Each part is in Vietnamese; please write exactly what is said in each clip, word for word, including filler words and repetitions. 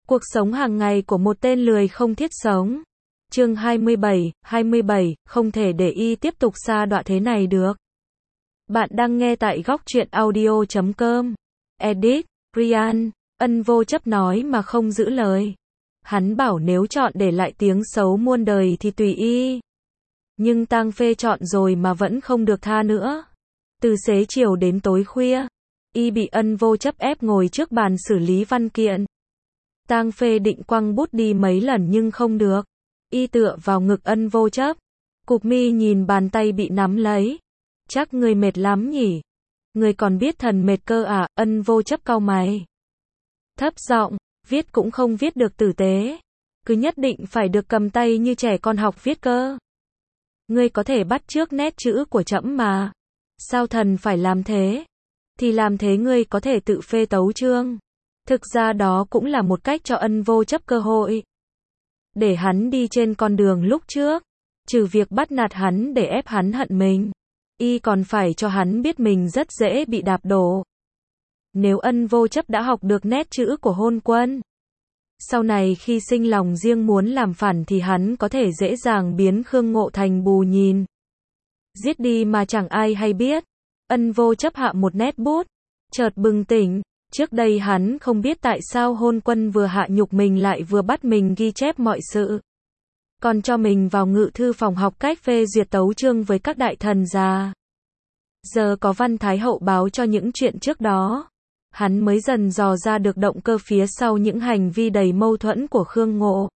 Cuộc sống hàng ngày của một tên lười không thiết sống. Chương hai mươi bảy, hai mươi bảy, không thể để y tiếp tục sa đọa thế này được. Bạn đang nghe tại góc truyện audio chấm com. Edit, Ryan, Ân vô chấp nói mà không giữ lời. Hắn bảo nếu chọn để lại tiếng xấu muôn đời thì tùy y. Nhưng Tang Phê chọn rồi mà vẫn không được tha nữa. Từ xế chiều đến tối khuya, y bị Ân vô chấp ép ngồi trước bàn xử lý văn kiện. Tang Phê định quăng bút đi mấy lần nhưng không được. Y tựa vào ngực Ân vô chấp. Cụp mi nhìn bàn tay bị nắm lấy. Chắc người mệt lắm nhỉ? Người còn biết thần mệt cơ à? Ân vô chấp cau mày. Thấp giọng, viết cũng không viết được tử tế. Cứ nhất định phải được cầm tay như trẻ con học viết cơ. Ngươi có thể bắt chước nét chữ của trẫm mà. Sao thần phải làm thế? Thì làm thế ngươi có thể tự phê tấu chương. Thực ra đó cũng là một cách cho Ân vô chấp cơ hội. Để hắn đi trên con đường lúc trước. Trừ việc bắt nạt hắn để ép hắn hận mình. Y còn phải cho hắn biết mình rất dễ bị đạp đổ. Nếu Ân vô chấp đã học được nét chữ của hôn quân. Sau này khi sinh lòng riêng muốn làm phản thì hắn có thể dễ dàng biến Khương Ngộ thành bù nhìn. Giết đi mà chẳng ai hay biết. Ân vô chấp hạ một nét bút. Chợt bừng tỉnh. Trước đây hắn không biết tại sao hôn quân vừa hạ nhục mình lại vừa bắt mình ghi chép mọi sự. Còn cho mình vào ngự thư phòng học cách phê duyệt tấu chương với các đại thần già. Giờ có Văn Thái Hậu báo cho những chuyện trước đó. Hắn mới dần dò ra được động cơ phía sau những hành vi đầy mâu thuẫn của Khương Ngộ.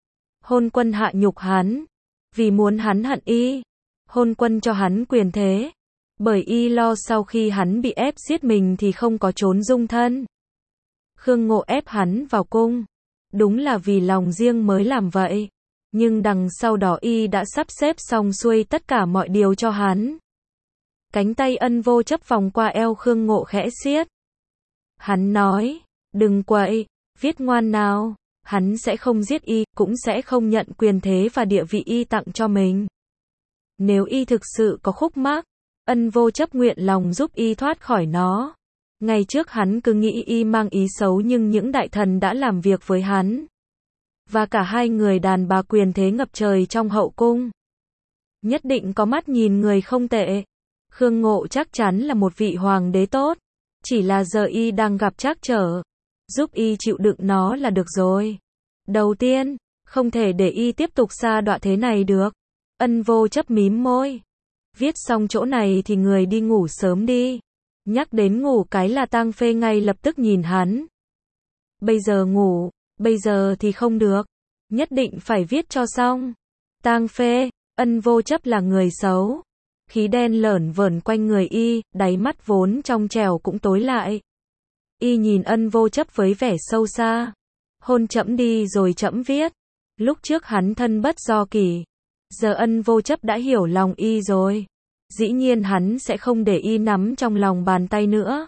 Hôn quân hạ nhục hắn. Vì muốn hắn hận y. Hôn quân cho hắn quyền thế. Bởi y lo sau khi hắn bị ép giết mình thì không có trốn dung thân. Khương Ngộ ép hắn vào cung. Đúng là vì lòng riêng mới làm vậy. Nhưng đằng sau đó y đã sắp xếp xong xuôi tất cả mọi điều cho hắn. Cánh tay Ân vô chấp vòng qua eo Khương Ngộ khẽ siết. Hắn nói, đừng quậy, viết ngoan nào. Hắn sẽ không giết y, cũng sẽ không nhận quyền thế và địa vị y tặng cho mình. Nếu y thực sự có khúc mắc, Ân vô chấp nguyện lòng giúp y thoát khỏi nó. Ngày trước hắn cứ nghĩ y mang ý xấu nhưng những đại thần đã làm việc với hắn. Và cả hai người đàn bà quyền thế ngập trời trong hậu cung. Nhất định có mắt nhìn người không tệ. Khương Ngộ chắc chắn là một vị hoàng đế tốt. Chỉ là giờ y đang gặp trắc trở. Giúp y chịu đựng nó là được rồi. Đầu tiên, không thể để y tiếp tục sa đọa thế này được. Ân vô chấp mím môi. Viết xong chỗ này thì người đi ngủ sớm đi. Nhắc đến ngủ cái là Tang Phê ngay lập tức nhìn hắn. Bây giờ ngủ, bây giờ thì không được. Nhất định phải viết cho xong. Tang Phê, Ân vô chấp là người xấu. Khí đen lởn vởn quanh người y, đáy mắt vốn trong trẻo cũng tối lại. Y nhìn Ân vô chấp với vẻ sâu xa. Hôn trẫm đi rồi trẫm viết. Lúc trước hắn thân bất do kỷ. Giờ Ân vô chấp đã hiểu lòng y rồi. Dĩ nhiên hắn sẽ không để y nắm trong lòng bàn tay nữa.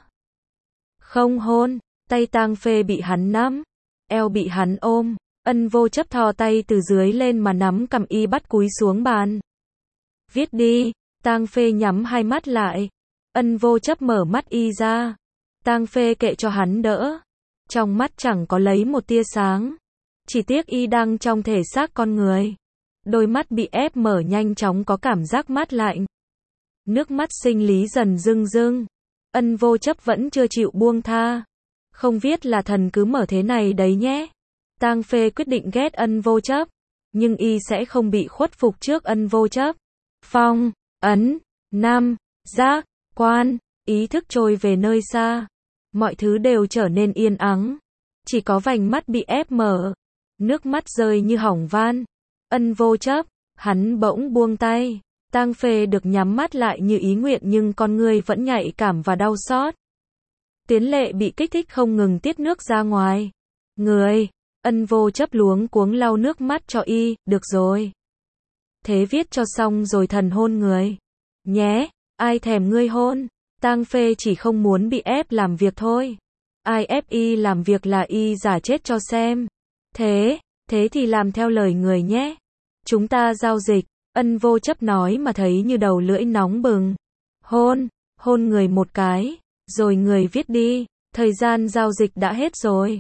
Không hôn, tay Tang Phê bị hắn nắm. Eo bị hắn ôm. Ân vô chấp thò tay từ dưới lên mà nắm cầm y bắt cúi xuống bàn. Viết đi. Tang Phê nhắm hai mắt lại. Ân vô chấp mở mắt y ra. Tang Phê kệ cho hắn đỡ. Trong mắt chẳng có lấy một tia sáng. Chỉ tiếc y đang trong thể xác con người. Đôi mắt bị ép mở nhanh chóng có cảm giác mát lạnh. Nước mắt sinh lý dần rưng rưng. Ân vô chấp vẫn chưa chịu buông tha. Không viết là thần cứ mở thế này đấy nhé. Tang Phê quyết định ghét Ân vô chấp. Nhưng y sẽ không bị khuất phục trước Ân vô chấp. Phong, ấn, nam, giác, quan, ý thức trôi về nơi xa. Mọi thứ đều trở nên yên ắng. Chỉ có vành mắt bị ép mở. Nước mắt rơi như hỏng van. Ân vô chấp, hắn bỗng buông tay. Tang Phê được nhắm mắt lại như ý nguyện nhưng con người vẫn nhạy cảm và đau xót. Tiến Lệ bị kích thích không ngừng tiết nước ra ngoài. Người, Ân vô chấp luống cuống lau nước mắt cho y, được rồi. Thế viết cho xong rồi thần hôn người. Nhé, ai thèm ngươi hôn. Tang Phê chỉ không muốn bị ép làm việc thôi. Ai ép y làm việc là y giả chết cho xem. Thế, thế thì làm theo lời người nhé. Chúng ta giao dịch. Ân vô chấp nói mà thấy như đầu lưỡi nóng bừng. Hôn, hôn người một cái. Rồi người viết đi. Thời gian giao dịch đã hết rồi.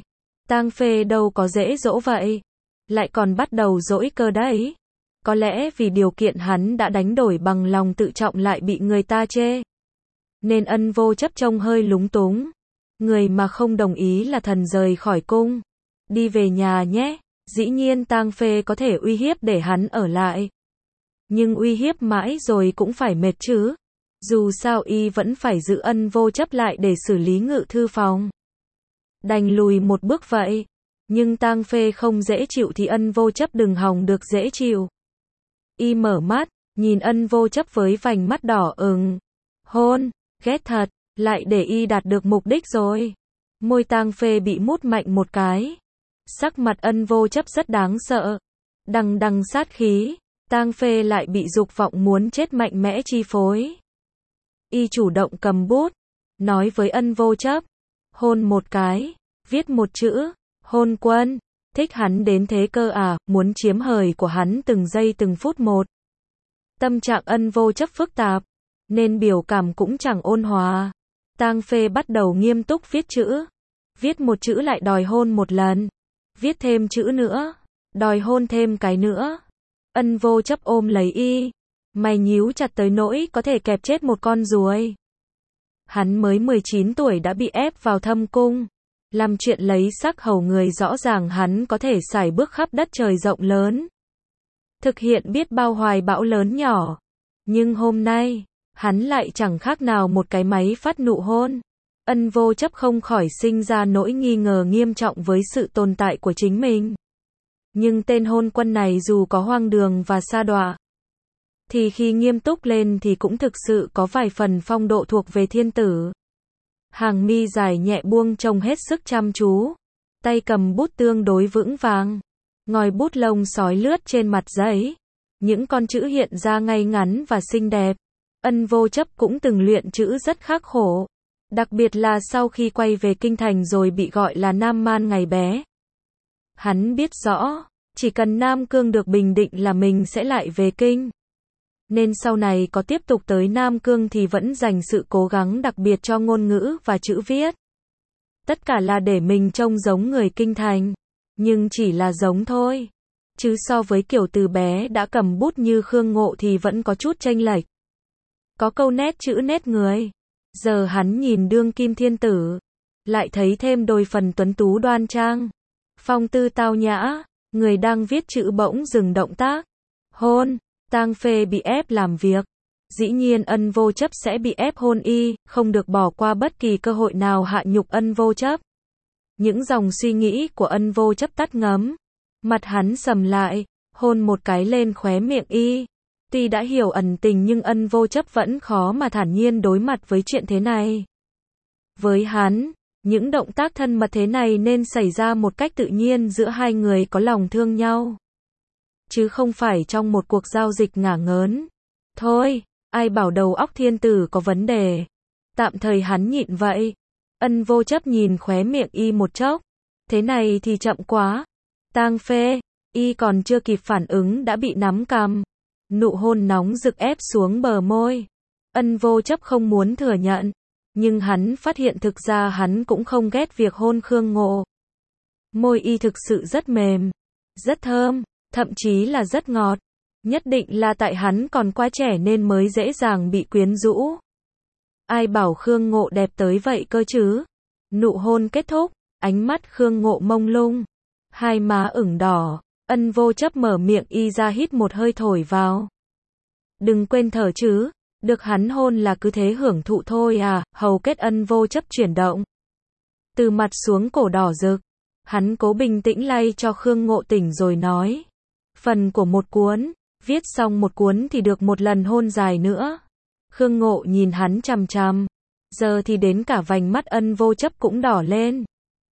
Tang Phê đâu có dễ dỗ vậy. Lại còn bắt đầu dỗi cơ đấy. Có lẽ vì điều kiện hắn đã đánh đổi bằng lòng tự trọng lại bị người ta chê. Nên Ân Vô Chấp trông hơi lúng túng. Người mà không đồng ý là thần rời khỏi cung. Đi về nhà nhé. Dĩ nhiên Tang Phê có thể uy hiếp để hắn ở lại. Nhưng uy hiếp mãi rồi cũng phải mệt chứ. Dù sao y vẫn phải giữ Ân Vô Chấp lại để xử lý ngự thư phòng. Đành lùi một bước vậy. Nhưng Tang Phê không dễ chịu thì Ân Vô Chấp đừng hòng được dễ chịu. Y mở mắt, nhìn Ân Vô Chấp với vành mắt đỏ ửng. Hôn, ghét thật, lại để y đạt được mục đích rồi. Môi Tang Phê bị mút mạnh một cái. Sắc mặt Ân Vô Chấp rất đáng sợ. Đằng đằng sát khí, Tang Phê lại bị dục vọng muốn chết mạnh mẽ chi phối. Y chủ động cầm bút, nói với Ân Vô Chấp. Hôn một cái, viết một chữ, hôn quân. Thích hắn đến thế cơ à, muốn chiếm hời của hắn từng giây từng phút một. Tâm trạng Ân Vô Chấp phức tạp, nên biểu cảm cũng chẳng ôn hòa. Tang Phê bắt đầu nghiêm túc viết chữ. Viết một chữ lại đòi hôn một lần. Viết thêm chữ nữa, đòi hôn thêm cái nữa. Ân Vô Chấp ôm lấy y. Mày nhíu chặt tới nỗi có thể kẹp chết một con ruồi. Hắn mới mười chín tuổi đã bị ép vào thâm cung. Làm chuyện lấy sắc hầu người rõ ràng hắn có thể sải bước khắp đất trời rộng lớn. Thực hiện biết bao hoài bão lớn nhỏ. Nhưng hôm nay, hắn lại chẳng khác nào một cái máy phát nụ hôn. Ân Vô Chấp không khỏi sinh ra nỗi nghi ngờ nghiêm trọng với sự tồn tại của chính mình. Nhưng tên hôn quân này dù có hoang đường và sa đọa, thì khi nghiêm túc lên thì cũng thực sự có vài phần phong độ thuộc về thiên tử. Hàng mi dài nhẹ buông trông hết sức chăm chú. Tay cầm bút tương đối vững vàng. Ngòi bút lông sói lướt trên mặt giấy. Những con chữ hiện ra ngay ngắn và xinh đẹp. Ân Vô Chấp cũng từng luyện chữ rất khắc khổ. Đặc biệt là sau khi quay về kinh thành rồi bị gọi là Nam Man ngày bé. Hắn biết rõ, chỉ cần Nam Cương được bình định là mình sẽ lại về kinh. Nên sau này có tiếp tục tới Nam Cương thì vẫn dành sự cố gắng đặc biệt cho ngôn ngữ và chữ viết. Tất cả là để mình trông giống người kinh thành. Nhưng chỉ là giống thôi. Chứ so với kiểu từ bé đã cầm bút như Khương Ngộ thì vẫn có chút chênh lệch. Có câu nét chữ nét người. Giờ hắn nhìn đương kim thiên tử. Lại thấy thêm đôi phần tuấn tú đoan trang. Phong tư tao nhã. Người đang viết chữ bỗng dừng động tác. Hôn. Tang Phê bị ép làm việc. Dĩ nhiên Ân Vô Chấp sẽ bị ép hôn y, không được bỏ qua bất kỳ cơ hội nào hạ nhục Ân Vô Chấp. Những dòng suy nghĩ của Ân Vô Chấp tắt ngấm. Mặt hắn sầm lại, hôn một cái lên khóe miệng y. Tuy đã hiểu ẩn tình nhưng Ân Vô Chấp vẫn khó mà thản nhiên đối mặt với chuyện thế này. Với hắn, những động tác thân mật thế này nên xảy ra một cách tự nhiên giữa hai người có lòng thương nhau. Chứ không phải trong một cuộc giao dịch ngả ngớn. Thôi, ai bảo đầu óc thiên tử có vấn đề. Tạm thời hắn nhịn vậy. Ân Vô Chấp nhìn khóe miệng y một chốc. Thế này thì chậm quá. Tang Phê, y còn chưa kịp phản ứng đã bị nắm cằm. Nụ hôn nóng rực ép xuống bờ môi. Ân Vô Chấp không muốn thừa nhận. Nhưng hắn phát hiện thực ra hắn cũng không ghét việc hôn Khương Ngộ. Môi y thực sự rất mềm. Rất thơm. Thậm chí là rất ngọt. Nhất định là tại hắn còn quá trẻ nên mới dễ dàng bị quyến rũ. Ai bảo Khương Ngộ đẹp tới vậy cơ chứ? Nụ hôn kết thúc, ánh mắt Khương Ngộ mông lung. Hai má ửng đỏ, Ân Vô Chấp mở miệng y ra hít một hơi thổi vào. Đừng quên thở chứ, được hắn hôn là cứ thế hưởng thụ thôi à, hầu kết Ân Vô Chấp chuyển động. Từ mặt xuống cổ đỏ rực, hắn cố bình tĩnh lay cho Khương Ngộ tỉnh rồi nói. Phần của một cuốn, viết xong một cuốn thì được một lần hôn dài nữa. Khương Ngộ nhìn hắn chằm chằm. Giờ thì đến cả vành mắt Ân Vô Chấp cũng đỏ lên.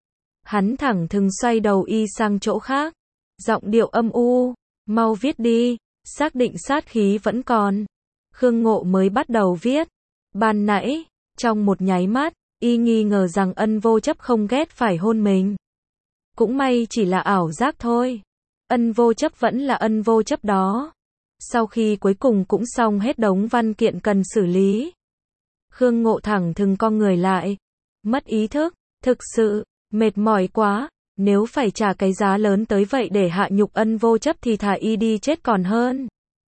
Hắn thẳng thừng xoay đầu y sang chỗ khác. Giọng điệu âm u. Mau viết đi. Xác định sát khí vẫn còn. Khương Ngộ mới bắt đầu viết. Ban nãy, trong một nháy mắt, y nghi ngờ rằng Ân Vô Chấp không ghét phải hôn mình. Cũng may chỉ là ảo giác thôi. Ân Vô Chấp vẫn là Ân Vô Chấp đó. Sau khi cuối cùng cũng xong hết đống văn kiện cần xử lý. Khương Ngộ thẳng thừng cong người lại. Mất ý thức, thực sự, mệt mỏi quá, Nếu phải trả cái giá lớn tới vậy để hạ nhục Ân Vô Chấp thì thà y đi chết còn hơn.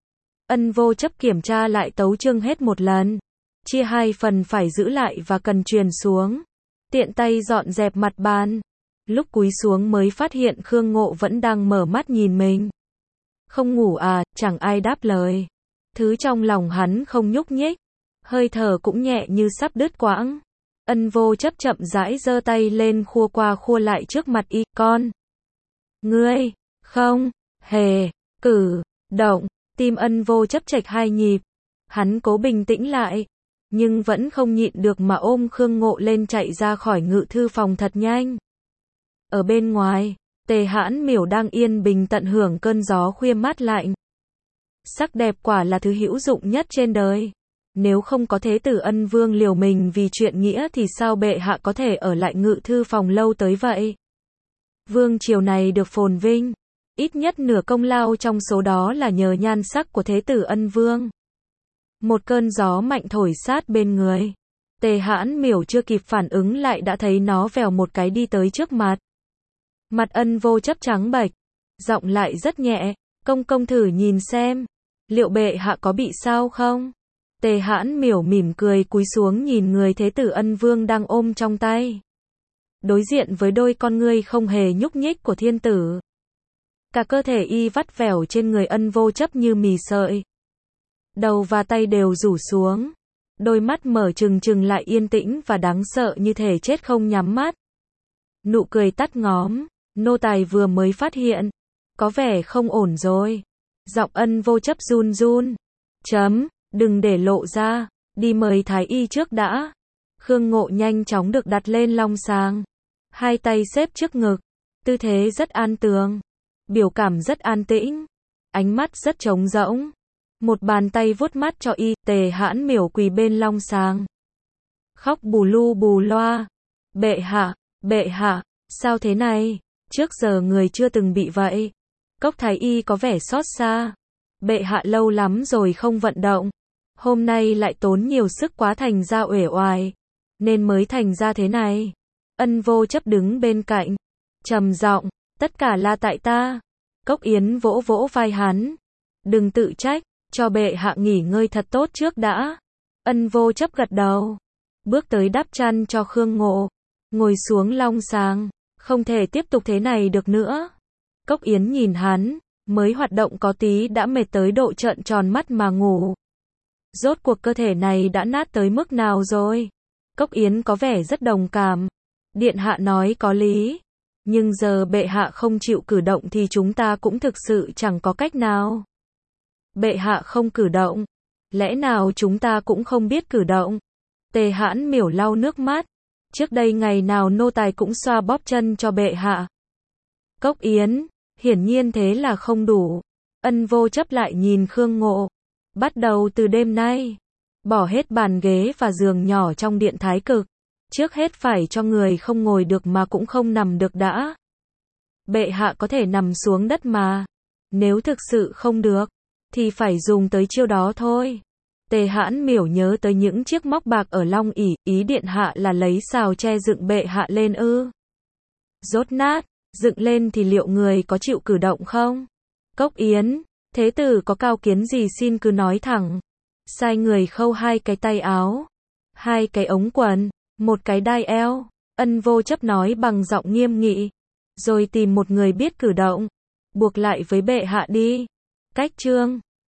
Ân Vô Chấp kiểm tra lại tấu chương hết một lần. Chia hai phần phải giữ lại và cần truyền xuống. Tiện tay dọn dẹp mặt bàn. Lúc cúi xuống mới phát hiện Khương Ngộ vẫn đang mở mắt nhìn mình. Không ngủ à, chẳng ai đáp lời. Thứ trong lòng hắn không nhúc nhích. Hơi thở cũng nhẹ như sắp đứt quãng. Ân Vô Chấp chậm rãi giơ tay lên khua qua khua lại trước mặt y, con. Ngươi, không, hề, cử, động, tim Ân Vô Chấp chệch hai nhịp. Hắn cố bình tĩnh lại, nhưng vẫn không nhịn được mà ôm Khương Ngộ lên chạy ra khỏi ngự thư phòng thật nhanh. Ở bên ngoài, Tề Hãn Miểu đang yên bình tận hưởng cơn gió khuya mát lạnh. Sắc đẹp quả là thứ hữu dụng nhất trên đời. Nếu không có Thế tử Ân Vương liều mình vì chuyện nghĩa thì sao bệ hạ có thể ở lại ngự thư phòng lâu tới vậy? Vương triều này được phồn vinh, ít nhất nửa công lao trong số đó là nhờ nhan sắc của Thế tử Ân Vương. Một cơn gió mạnh thổi sát bên người. Tề Hãn Miểu chưa kịp phản ứng lại đã thấy nó vèo một cái đi tới trước mặt. Mặt Ân Vô Chấp trắng bệch, giọng lại rất nhẹ, công công thử nhìn xem, liệu bệ hạ có bị sao không? Tề Hãn Miểu mỉm cười cúi xuống nhìn người Thế tử Ân Vương đang ôm trong tay. Đối diện với đôi con ngươi không hề nhúc nhích của thiên tử. Cả cơ thể y vắt vẻo trên người Ân Vô Chấp như mì sợi. Đầu và tay đều rủ xuống. Đôi mắt mở trừng trừng lại yên tĩnh và đáng sợ như thể chết không nhắm mắt. Nụ cười tắt ngóm, nô tài vừa mới phát hiện. Có vẻ không ổn rồi. Giọng Ân Vô Chấp run run. Chấm, đừng để lộ ra, đi mời thái y trước đã. Khương Ngộ nhanh chóng được đặt lên long sàng. Hai tay xếp trước ngực. Tư thế rất an tường. Biểu cảm rất an tĩnh. Ánh mắt rất trống rỗng. Một bàn tay vuốt mắt cho y, Tề Hãn Miểu quỳ bên long sàng. Khóc bù lu bù loa. Bệ hạ, bệ hạ, sao thế này? Trước giờ người chưa từng bị vậy. Cốc thái y có vẻ xót xa. Bệ hạ lâu lắm rồi không vận động. Hôm nay lại tốn nhiều sức quá thành ra uể oải. Nên mới thành ra thế này. Ân Vô Chấp đứng bên cạnh. Trầm giọng, tất cả là tại ta. Cốc Yến vỗ vỗ vai hắn. Đừng tự trách, cho bệ hạ nghỉ ngơi thật tốt trước đã. Ân Vô Chấp gật đầu. Bước tới đắp chăn cho Khương Ngộ. Ngồi xuống long sàng. Không thể tiếp tục thế này được nữa. Cốc Yến nhìn hắn. Mới hoạt động có tí đã mệt tới độ trợn tròn mắt mà ngủ. Rốt cuộc cơ thể này đã nát tới mức nào rồi? Cốc Yến có vẻ rất đồng cảm. Điện hạ nói có lý. Nhưng giờ bệ hạ không chịu cử động thì chúng ta cũng thực sự chẳng có cách nào. Bệ hạ không cử động. Lẽ nào chúng ta cũng không biết cử động? Tề Hãn Miểu lau nước mắt. Trước đây ngày nào nô tài cũng xoa bóp chân cho bệ hạ. Cốc Yến, hiển nhiên thế là không đủ. Ân Vô Chấp lại nhìn Khương Ngộ. Bắt đầu từ đêm nay, bỏ hết bàn ghế và giường nhỏ trong điện thái cực. Trước hết phải cho người không ngồi được mà cũng không nằm được đã. Bệ hạ có thể nằm xuống đất mà. Nếu thực sự không được, thì phải dùng tới chiêu đó thôi. Tề Hãn Miểu nhớ tới những chiếc móc bạc ở Long ỷ, ý điện hạ là lấy sào tre dựng bệ hạ lên ư? Rốt nát, dựng lên thì liệu người có chịu cử động không? Cốc Yến, thế tử có cao kiến gì xin cứ nói thẳng. Sai người khâu hai cái tay áo, hai cái ống quần, một cái đai eo. Ân Vô Chấp nói bằng giọng nghiêm nghị. Rồi tìm một người biết cử động, buộc lại với bệ hạ đi. Cách chương